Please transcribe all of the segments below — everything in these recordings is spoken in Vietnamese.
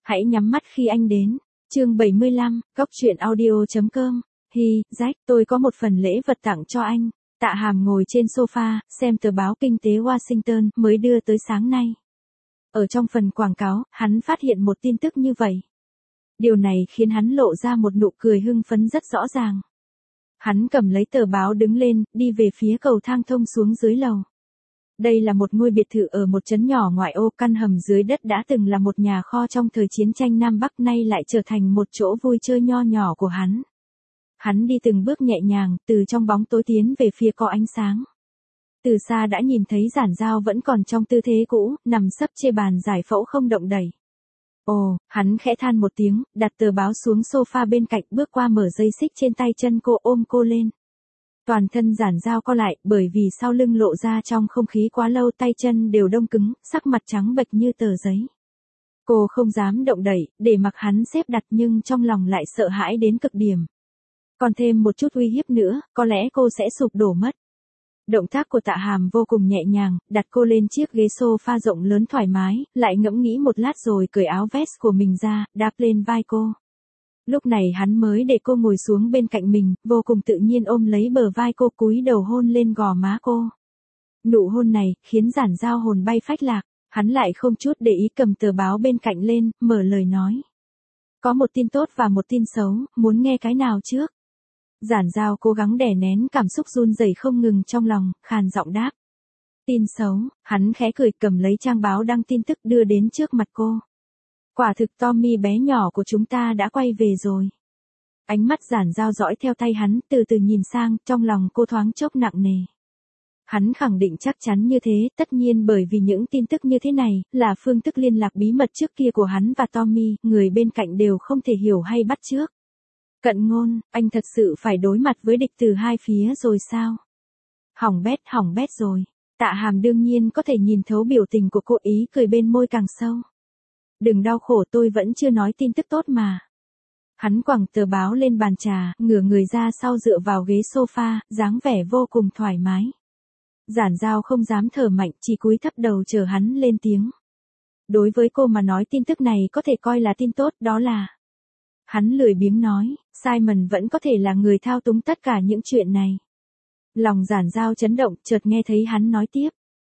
Hãy nhắm mắt khi anh đến. Chương 75, goctruyện.audio.com. Hi, Jack, tôi có một phần lễ vật tặng cho anh. Tạ Hàm ngồi trên sofa, xem tờ báo kinh tế Washington mới đưa tới sáng nay. Ở trong phần quảng cáo, hắn phát hiện một tin tức như vậy. Điều này khiến hắn lộ ra một nụ cười hưng phấn rất rõ ràng. Hắn cầm lấy tờ báo đứng lên, đi về phía cầu thang thông xuống dưới lầu. Đây là một ngôi biệt thự ở một trấn nhỏ ngoại ô, căn hầm dưới đất đã từng là một nhà kho trong thời chiến tranh Nam Bắc, nay lại trở thành một chỗ vui chơi nho nhỏ của hắn. Hắn đi từng bước nhẹ nhàng, từ trong bóng tối tiến về phía có ánh sáng. Từ xa đã nhìn thấy Giản Giao vẫn còn trong tư thế cũ, nằm sấp trên bàn giải phẫu không động đậy. Ồ, hắn khẽ than một tiếng, đặt tờ báo xuống sofa bên cạnh, bước qua mở dây xích trên tay chân cô, ôm cô lên. Toàn thân Giản Giao co lại, bởi vì sau lưng lộ ra trong không khí quá lâu, tay chân đều đông cứng, sắc mặt trắng bệch như tờ giấy. Cô không dám động đậy, để mặc hắn xếp đặt, nhưng trong lòng lại sợ hãi đến cực điểm. Còn thêm một chút uy hiếp nữa, có lẽ cô sẽ sụp đổ mất. Động tác của Tạ Hàm vô cùng nhẹ nhàng, đặt cô lên chiếc ghế sofa rộng lớn thoải mái, lại ngẫm nghĩ một lát rồi cởi áo vest của mình ra, đáp lên vai cô. Lúc này hắn mới để cô ngồi xuống bên cạnh mình, vô cùng tự nhiên ôm lấy bờ vai cô, cúi đầu hôn lên gò má cô. Nụ hôn này, khiến Giản Giao hồn bay phách lạc, hắn lại không chút để ý cầm tờ báo bên cạnh lên, mở lời nói. Có một tin tốt và một tin xấu, muốn nghe cái nào trước? Giản Giao cố gắng đè nén cảm xúc run rẩy không ngừng trong lòng, khàn giọng đáp. Tin xấu, hắn khẽ cười, cầm lấy trang báo đăng tin tức đưa đến trước mặt cô. Quả thực Tommy bé nhỏ của chúng ta đã quay về rồi. Ánh mắt Giản Giao dõi theo tay hắn, từ từ nhìn sang, trong lòng cô thoáng chốc nặng nề. Hắn khẳng định chắc chắn như thế, tất nhiên bởi vì những tin tức như thế này, là phương thức liên lạc bí mật trước kia của hắn và Tommy, người bên cạnh đều không thể hiểu hay bắt chước. Cận Ngôn, anh thật sự phải đối mặt với địch từ hai phía rồi sao? Hỏng bét rồi. Tạ Hàm đương nhiên có thể nhìn thấu biểu tình của cô, ý cười bên môi càng sâu. Đừng đau khổ, tôi vẫn chưa nói tin tức tốt mà. Hắn quẳng tờ báo lên bàn trà, ngửa người ra sau dựa vào ghế sofa, dáng vẻ vô cùng thoải mái. Giản Giao không dám thở mạnh, chỉ cúi thấp đầu chờ hắn lên tiếng. Đối với cô mà nói tin tức này có thể coi là tin tốt, đó là... Hắn lười biếng nói, Simon vẫn có thể là người thao túng tất cả những chuyện này. Lòng Giản Giao chấn động, chợt nghe thấy hắn nói tiếp.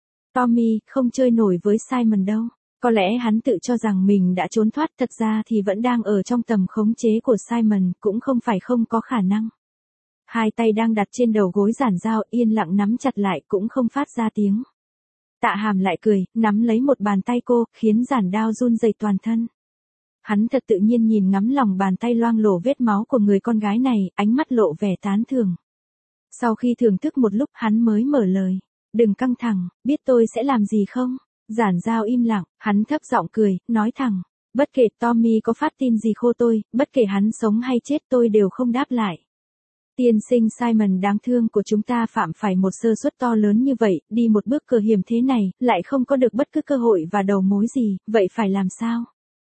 Tommy không chơi nổi với Simon đâu. Có lẽ hắn tự cho rằng mình đã trốn thoát, thật ra thì vẫn đang ở trong tầm khống chế của Simon, cũng không phải không có khả năng. Hai tay đang đặt trên đầu gối Giản Giao, yên lặng nắm chặt lại, cũng không phát ra tiếng. Tạ Hàm lại cười, nắm lấy một bàn tay cô, khiến Giản Giao run rẩy toàn thân. Hắn thật tự nhiên nhìn ngắm lòng bàn tay loang lổ vết máu của người con gái này, ánh mắt lộ vẻ tán thưởng. Sau khi thưởng thức một lúc, hắn mới mở lời. Đừng căng thẳng, biết tôi sẽ làm gì không? Giản Giao im lặng, hắn thấp giọng cười, nói thẳng. Bất kể Tommy có phát tin gì khô tôi, bất kể hắn sống hay chết, tôi đều không đáp lại. Tiên sinh Simon đáng thương của chúng ta phạm phải một sơ suất to lớn như vậy, đi một bước cờ hiểm thế này, lại không có được bất cứ cơ hội và đầu mối gì, vậy phải làm sao?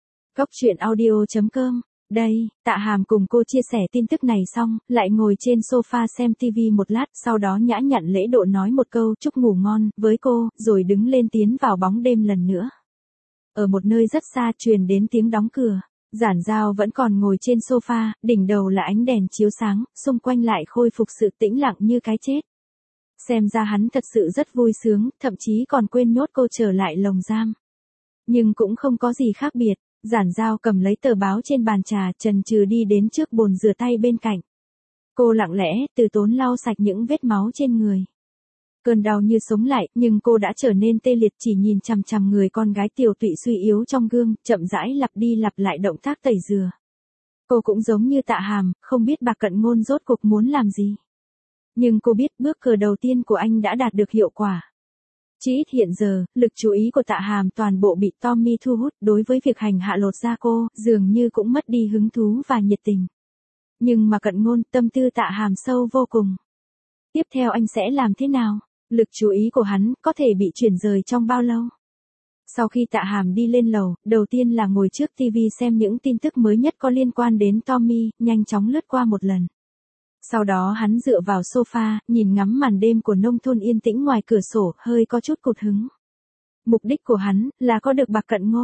Goctruyện.audio.com. Đây, Tạ Hàm cùng cô chia sẻ tin tức này xong, lại ngồi trên sofa xem TV một lát, sau đó nhã nhặn lễ độ nói một câu chúc ngủ ngon với cô, rồi đứng lên tiến vào bóng đêm lần nữa. Ở một nơi rất xa truyền đến tiếng đóng cửa. Giản Giao vẫn còn ngồi trên sofa, đỉnh đầu là ánh đèn chiếu sáng, xung quanh lại khôi phục sự tĩnh lặng như cái chết. Xem ra hắn thật sự rất vui sướng, thậm chí còn quên nhốt cô trở lại lồng giam. Nhưng cũng không có gì khác biệt. Giản Giao cầm lấy tờ báo trên bàn trà, chần chừ đi đến trước bồn rửa tay bên cạnh. Cô lặng lẽ, từ tốn lau sạch những vết máu trên người. Cơn đau như sống lại, nhưng cô đã trở nên tê liệt, chỉ nhìn chằm chằm người con gái tiều tụy suy yếu trong gương, chậm rãi lặp đi lặp lại động tác tẩy rửa. Cô cũng giống như Tạ Hàm, không biết bà Cận Ngôn rốt cuộc muốn làm gì. Nhưng cô biết bước cờ đầu tiên của anh đã đạt được hiệu quả. Chỉ ít hiện giờ, lực chú ý của Tạ Hàm toàn bộ bị Tommy thu hút, đối với việc hành hạ lột da cô, dường như cũng mất đi hứng thú và nhiệt tình. Nhưng mà Cận Ngôn, tâm tư Tạ Hàm sâu vô cùng. Tiếp theo anh sẽ làm thế nào? Lực chú ý của hắn có thể bị chuyển rời trong bao lâu? Sau khi Tạ Hàm đi lên lầu, đầu tiên là ngồi trước TV xem những tin tức mới nhất có liên quan đến Tommy, nhanh chóng lướt qua một lần. Sau đó hắn dựa vào sofa, nhìn ngắm màn đêm của nông thôn yên tĩnh ngoài cửa sổ, hơi có chút cụt hứng. Mục đích của hắn là có được bà Cận Ngôn.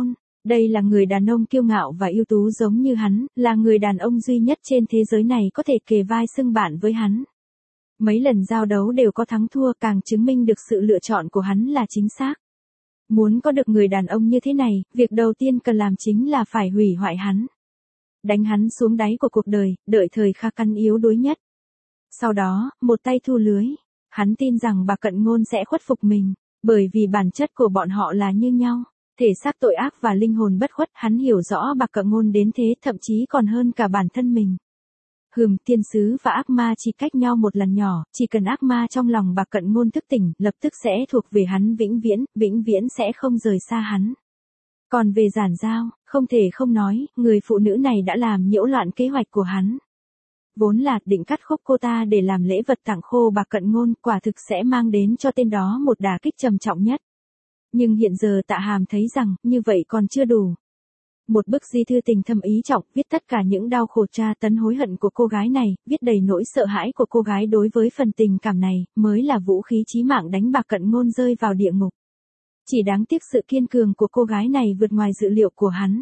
Đây là người đàn ông kiêu ngạo và ưu tú giống như hắn, là người đàn ông duy nhất trên thế giới này có thể kề vai xưng bạn với hắn. Mấy lần giao đấu đều có thắng thua, càng chứng minh được sự lựa chọn của hắn là chính xác. Muốn có được người đàn ông như thế này, việc đầu tiên cần làm chính là phải hủy hoại hắn. Đánh hắn xuống đáy của cuộc đời, đợi thời khắc căn yếu đuối nhất. Sau đó, một tay thu lưới. Hắn tin rằng bà Cận Ngôn sẽ khuất phục mình, bởi vì bản chất của bọn họ là như nhau. Thể xác tội ác và linh hồn bất khuất, hắn hiểu rõ bà Cận Ngôn đến thế, thậm chí còn hơn cả bản thân mình. Tiên sứ và ác ma chỉ cách nhau một lần nhỏ, chỉ cần ác ma trong lòng bà Cận Ngôn thức tỉnh, lập tức sẽ thuộc về hắn vĩnh viễn sẽ không rời xa hắn. Còn về Giản Giao, không thể không nói, người phụ nữ này đã làm nhiễu loạn kế hoạch của hắn. Vốn là định cắt khúc cô ta để làm lễ vật tặng khô bà Cận Ngôn, quả thực sẽ mang đến cho tên đó một đả kích trầm trọng nhất. Nhưng hiện giờ Tạ Hàm thấy rằng, như vậy còn chưa đủ. Một bức di thư tình thâm ý trọng, viết tất cả những đau khổ tra tấn hối hận của cô gái này, viết đầy nỗi sợ hãi của cô gái đối với phần tình cảm này, mới là vũ khí chí mạng đánh bà Cận Ngôn rơi vào địa ngục. Chỉ đáng tiếc sự kiên cường của cô gái này vượt ngoài dự liệu của hắn.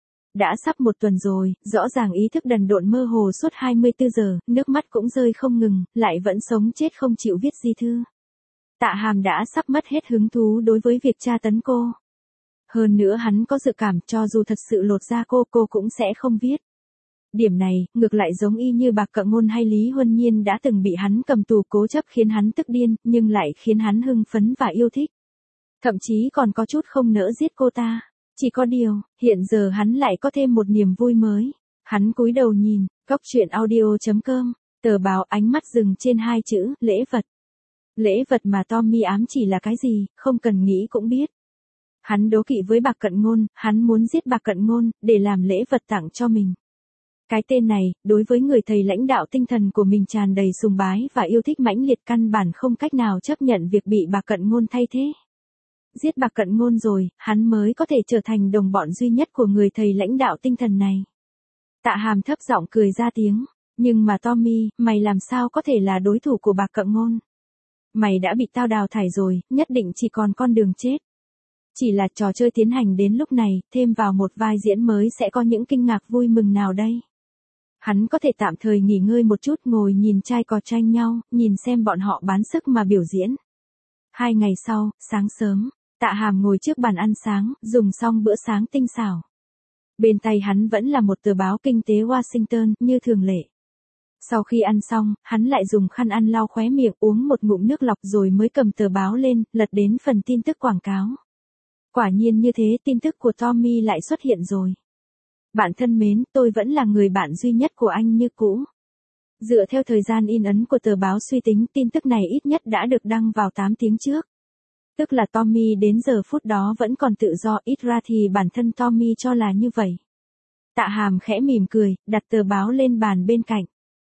Đã sắp một tuần rồi, rõ ràng ý thức đần độn mơ hồ suốt 24 giờ, nước mắt cũng rơi không ngừng, lại vẫn sống chết không chịu viết di thư. Tạ Hàm đã sắp mất hết hứng thú đối với việc tra tấn cô. Hơn nữa hắn có dự cảm cho dù thật sự lột da cô cũng sẽ không viết. Điểm này, ngược lại giống y như bà Cận Ngôn hay Lý Huân Nhiên đã từng bị hắn cầm tù cố chấp khiến hắn tức điên, nhưng lại khiến hắn hưng phấn và yêu thích. Thậm chí còn có chút không nỡ giết cô ta. Chỉ có điều, hiện giờ hắn lại có thêm một niềm vui mới. Hắn cúi đầu nhìn, coctruyện.audio.com, tờ báo ánh mắt dừng trên hai chữ, lễ vật. Lễ vật mà Tommy ám chỉ là cái gì, không cần nghĩ cũng biết. Hắn đố kỵ với bà Cận Ngôn, hắn muốn giết bà Cận Ngôn, để làm lễ vật tặng cho mình. Cái tên này, đối với người thầy lãnh đạo tinh thần của mình tràn đầy sùng bái và yêu thích mãnh liệt, căn bản không cách nào chấp nhận việc bị bà Cận Ngôn thay thế. Giết bà Cận Ngôn rồi, hắn mới có thể trở thành đồng bọn duy nhất của người thầy lãnh đạo tinh thần này. Tạ Hàm thấp giọng cười ra tiếng, nhưng mà Tommy, mày làm sao có thể là đối thủ của bà Cận Ngôn? Mày đã bị tao đào thải rồi, nhất định chỉ còn con đường chết. Chỉ là trò chơi tiến hành đến lúc này, thêm vào một vai diễn mới sẽ có những kinh ngạc vui mừng nào đây? Hắn có thể tạm thời nghỉ ngơi một chút, ngồi nhìn trai cò tranh nhau, nhìn xem bọn họ bán sức mà biểu diễn. 2 ngày sau, sáng sớm, Tạ Hàm ngồi trước bàn ăn sáng, dùng xong bữa sáng tinh xảo. Bên tay hắn vẫn là một tờ báo kinh tế Washington, như thường lệ. Sau khi ăn xong, hắn lại dùng khăn ăn lau khóe miệng, uống một ngụm nước lọc rồi mới cầm tờ báo lên, lật đến phần tin tức quảng cáo. Quả nhiên như thế, tin tức của Tommy lại xuất hiện rồi. Bạn thân mến, tôi vẫn là người bạn duy nhất của anh như cũ. Dựa theo thời gian in ấn của tờ báo suy tính, tin tức này ít nhất đã được đăng vào 8 tiếng trước. Tức là Tommy đến giờ phút đó vẫn còn tự do, ít ra thì bản thân Tommy cho là như vậy. Tạ Hàm khẽ mỉm cười, đặt tờ báo lên bàn bên cạnh.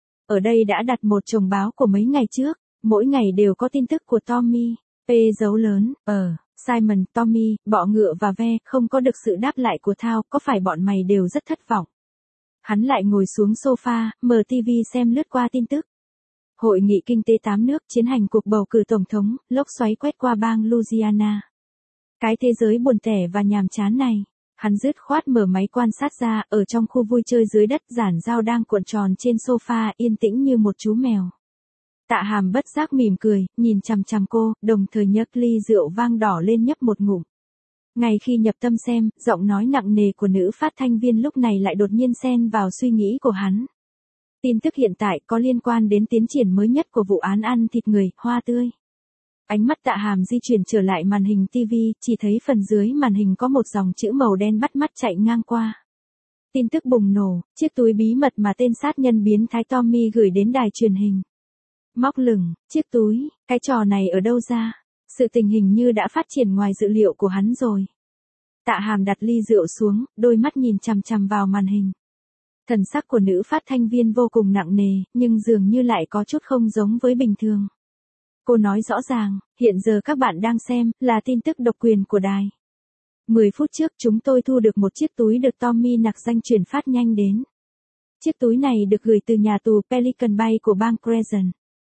Ở đây đã đặt một chồng báo của mấy ngày trước, mỗi ngày đều có tin tức của Tommy. P dấu lớn, Simon, Tommy, bọ ngựa và ve, không có được sự đáp lại của Thao, có phải bọn mày đều rất thất vọng? Hắn lại ngồi xuống sofa, mở TV xem lướt qua tin tức. Hội nghị kinh tế 8 nước, chiến hành cuộc bầu cử tổng thống, lốc xoáy quét qua bang Louisiana. Cái thế giới buồn tẻ và nhàm chán này. Hắn dứt khoát mở máy quan sát ra, ở trong khu vui chơi dưới đất, Giản Giao đang cuộn tròn trên sofa, yên tĩnh như một chú mèo. Tạ Hàm bất giác mỉm cười, nhìn chằm chằm cô, đồng thời nhấc ly rượu vang đỏ lên nhấp một ngụm. Ngay khi nhập tâm xem, giọng nói nặng nề của nữ phát thanh viên lúc này lại đột nhiên xen vào suy nghĩ của hắn. Tin tức hiện tại có liên quan đến tiến triển mới nhất của vụ án ăn thịt người, Hoa Tươi. Ánh mắt Tạ Hàm di chuyển trở lại màn hình TV, chỉ thấy phần dưới màn hình có một dòng chữ màu đen bắt mắt chạy ngang qua. Tin tức bùng nổ, chiếc túi bí mật mà tên sát nhân biến thái Tommy gửi đến đài truyền hình. Móc lửng, chiếc túi, cái trò này ở đâu ra? Sự tình hình như đã phát triển ngoài dự liệu của hắn rồi. Tạ Hàm đặt ly rượu xuống, đôi mắt nhìn chằm chằm vào màn hình. Thần sắc của nữ phát thanh viên vô cùng nặng nề, nhưng dường như lại có chút không giống với bình thường. Cô nói rõ ràng, hiện giờ các bạn đang xem, là tin tức độc quyền của đài. 10 phút trước chúng tôi thu được một chiếc túi được Tommy nặc danh chuyển phát nhanh đến. Chiếc túi này được gửi từ nhà tù Pelican Bay của bang Crescent.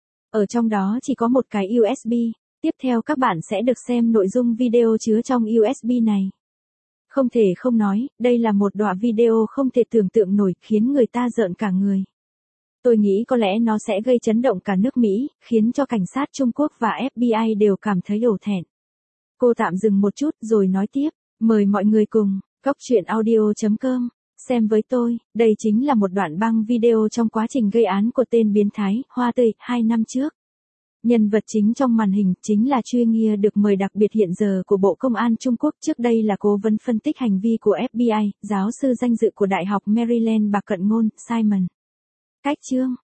Ở trong đó chỉ có một cái USB, tiếp theo các bạn sẽ được xem nội dung video chứa trong USB này. Không thể không nói, đây là một đoạn video không thể tưởng tượng nổi, khiến người ta rợn cả người. Tôi nghĩ có lẽ nó sẽ gây chấn động cả nước Mỹ, khiến cho cảnh sát Trung Quốc và FBI đều cảm thấy hổ thẹn. Cô tạm dừng một chút rồi nói tiếp, mời mọi người cùng, coctruyện.audio.com, xem với tôi, đây chính là một đoạn băng video trong quá trình gây án của tên biến thái, Hoa Tươi, 2 năm trước. Nhân vật chính trong màn hình chính là Truy Nghia được mời đặc biệt hiện giờ của Bộ Công an Trung Quốc, trước đây là cố vấn phân tích hành vi của FBI, giáo sư danh dự của Đại học Maryland Bạc Cận Ngôn, Simon. Cách chương